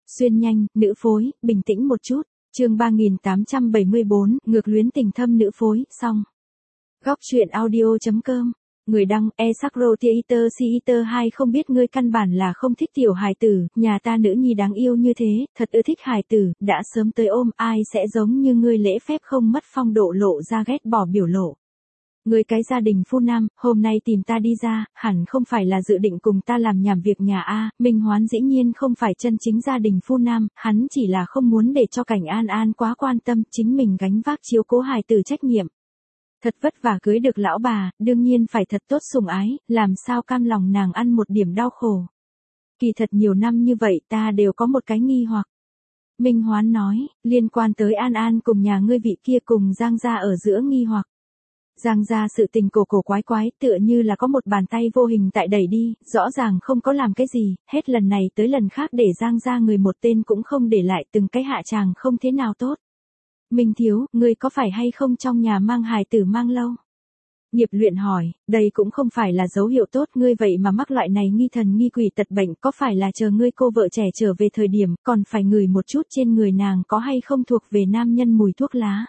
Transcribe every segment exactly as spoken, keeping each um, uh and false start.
Xuyên nhanh, nữ phối, bình tĩnh một chút. Chương ba nghìn tám trăm bảy mươi bốn, ngược luyến tình thâm nữ phối, xong. Góc truyện audio chấm com. Người đăng, e sakro theater theater hai không biết ngươi căn bản là không thích tiểu hài tử, nhà ta nữ nhi đáng yêu như thế, thật ưa thích hài tử, đã sớm tới ôm, ai sẽ giống như ngươi lễ phép không mất phong độ lộ ra ghét bỏ biểu lộ. Ngươi cái gia đình phu nam, hôm nay tìm ta đi ra, hẳn không phải là dự định cùng ta làm nhảm việc nhà a. Minh Hoán dĩ nhiên không phải chân chính gia đình phu nam, hắn chỉ là không muốn để cho Cảnh An An quá quan tâm, chính mình gánh vác chiếu cố hài tử trách nhiệm. Thật vất vả cưới được lão bà, đương nhiên phải thật tốt sủng ái, làm sao cam lòng nàng ăn một điểm đau khổ. Kỳ thật nhiều năm như vậy ta đều có một cái nghi hoặc. Minh Hoán nói, liên quan tới An An cùng nhà ngươi vị kia cùng Giang gia ở giữa nghi hoặc. Giang gia sự tình cổ cổ quái quái, tựa như là có một bàn tay vô hình tại đẩy đi, rõ ràng không có làm cái gì, hết lần này tới lần khác để Giang gia người một tên cũng không để lại, từng cái hạ tràng không thế nào tốt. Minh thiếu, ngươi có phải hay không trong nhà mang hài tử mang lâu? Nghiệp luyện hỏi, đây cũng không phải là dấu hiệu tốt, ngươi vậy mà mắc loại này nghi thần nghi quỷ tật bệnh, có phải là chờ ngươi cô vợ trẻ trở về thời điểm, còn phải ngửi một chút trên người nàng có hay không thuộc về nam nhân mùi thuốc lá?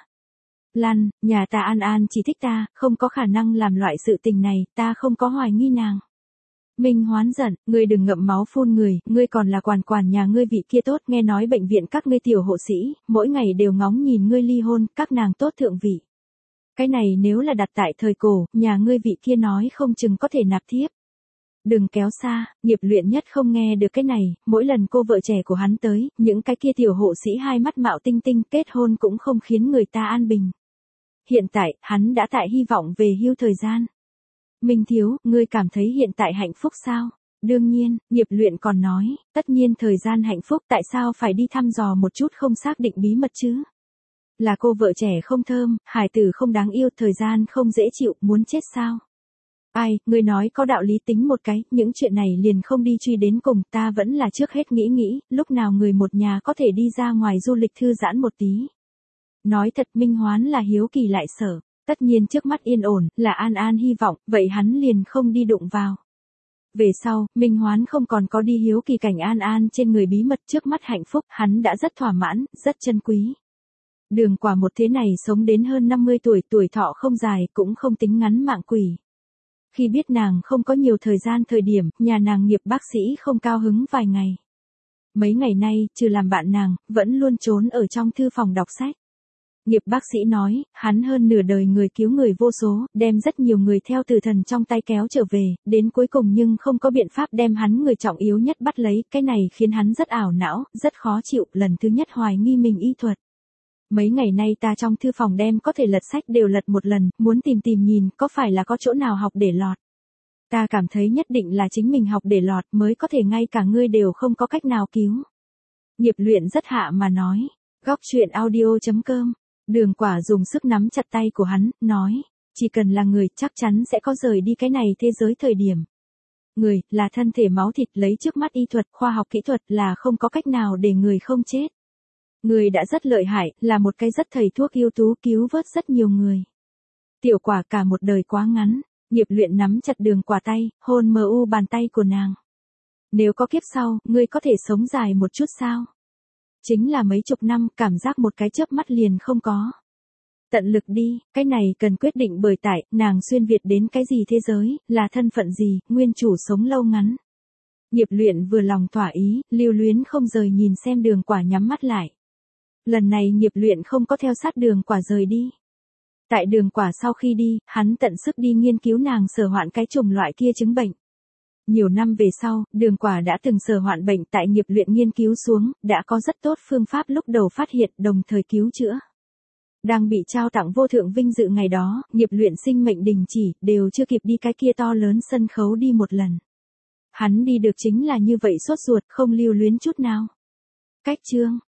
Lan, nhà ta An An chỉ thích ta, không có khả năng làm loại sự tình này, ta không có hoài nghi nàng. Minh Hoán giận, ngươi đừng ngậm máu phun người, ngươi còn là quản quản nhà ngươi vị kia tốt, nghe nói bệnh viện các ngươi tiểu hộ sĩ, mỗi ngày đều ngóng nhìn ngươi ly hôn, các nàng tốt thượng vị. Cái này nếu là đặt tại thời cổ, nhà ngươi vị kia nói không chừng có thể nạp thiếp. Đừng kéo xa, nghiệp luyện nhất không nghe được cái này, mỗi lần cô vợ trẻ của hắn tới, những cái kia tiểu hộ sĩ hai mắt mạo tinh tinh kết hôn cũng không khiến người ta an bình. Hiện tại, hắn đã tại hy vọng về hưu thời gian. Minh thiếu, ngươi cảm thấy hiện tại hạnh phúc sao? Đương nhiên, nghiệp luyện còn nói, tất nhiên thời gian hạnh phúc, tại sao phải đi thăm dò một chút không xác định bí mật chứ? Là cô vợ trẻ không thơm, hài tử không đáng yêu, thời gian không dễ chịu, muốn chết sao? Ai, ngươi nói có đạo lý, tính một cái, những chuyện này liền không đi truy đến cùng, ta vẫn là trước hết nghĩ nghĩ, lúc nào người một nhà có thể đi ra ngoài du lịch thư giãn một tí. Nói thật, Minh Hoán là hiếu kỳ lại sợ. Tất nhiên trước mắt yên ổn, là An An hy vọng, vậy hắn liền không đi đụng vào. Về sau, Minh Hoán không còn có đi hiếu kỳ Cảnh An An trên người bí mật, trước mắt hạnh phúc, hắn đã rất thỏa mãn, rất chân quý. Đường Quả một thế này sống đến hơn năm mươi tuổi, tuổi thọ không dài, cũng không tính ngắn mạng quỷ. Khi biết nàng không có nhiều thời gian thời điểm, nhà nàng Nghiệp bác sĩ không cao hứng vài ngày. Mấy ngày nay, trừ làm bạn nàng, vẫn luôn trốn ở trong thư phòng đọc sách. Nghiệp bác sĩ nói, hắn hơn nửa đời người cứu người vô số, đem rất nhiều người theo tử thần trong tay kéo trở về, đến cuối cùng nhưng không có biện pháp đem hắn người trọng yếu nhất bắt lấy, cái này khiến hắn rất ảo não, rất khó chịu, lần thứ nhất hoài nghi mình y thuật. Mấy ngày nay ta trong thư phòng đem có thể lật sách đều lật một lần, muốn tìm tìm nhìn, có phải là có chỗ nào học để lọt. Ta cảm thấy nhất định là chính mình học để lọt mới có thể ngay cả ngươi đều không có cách nào cứu. Nghiệp luyện rất hạ mà nói, góc truyện audio chấm com. Đường Quả dùng sức nắm chặt tay của hắn, nói, chỉ cần là người chắc chắn sẽ có rời đi cái này thế giới thời điểm. Người, là thân thể máu thịt, lấy trước mắt y thuật, khoa học kỹ thuật là không có cách nào để người không chết. Người đã rất lợi hại, là một cái rất thầy thuốc ưu tú, cứu vớt rất nhiều người. Tiểu Quả cả một đời quá ngắn, nghiệp luyện nắm chặt Đường Quả tay, hôn mờ u bàn tay của nàng. Nếu có kiếp sau, ngươi có thể sống dài một chút sao? Chính là mấy chục năm, cảm giác một cái chớp mắt liền không có. Tận lực đi, cái này cần quyết định bởi tại, nàng xuyên Việt đến cái gì thế giới, là thân phận gì, nguyên chủ sống lâu ngắn. Nghiệp luyện vừa lòng thỏa ý, lưu luyến không rời nhìn xem Đường Quả nhắm mắt lại. Lần này nghiệp luyện không có theo sát Đường Quả rời đi. Tại Đường Quả sau khi đi, hắn tận sức đi nghiên cứu nàng sở hoạn cái chủng loại kia chứng bệnh. Nhiều năm về sau, Đường Quả đã từng sở hoạn bệnh, tại nghiệp luyện nghiên cứu xuống, đã có rất tốt phương pháp lúc đầu phát hiện, đồng thời cứu chữa. Đang bị trao tặng vô thượng vinh dự ngày đó, nghiệp luyện sinh mệnh đình chỉ, đều chưa kịp đi cái kia to lớn sân khấu đi một lần. Hắn đi được chính là như vậy sốt ruột, không lưu luyến chút nào. Cách chương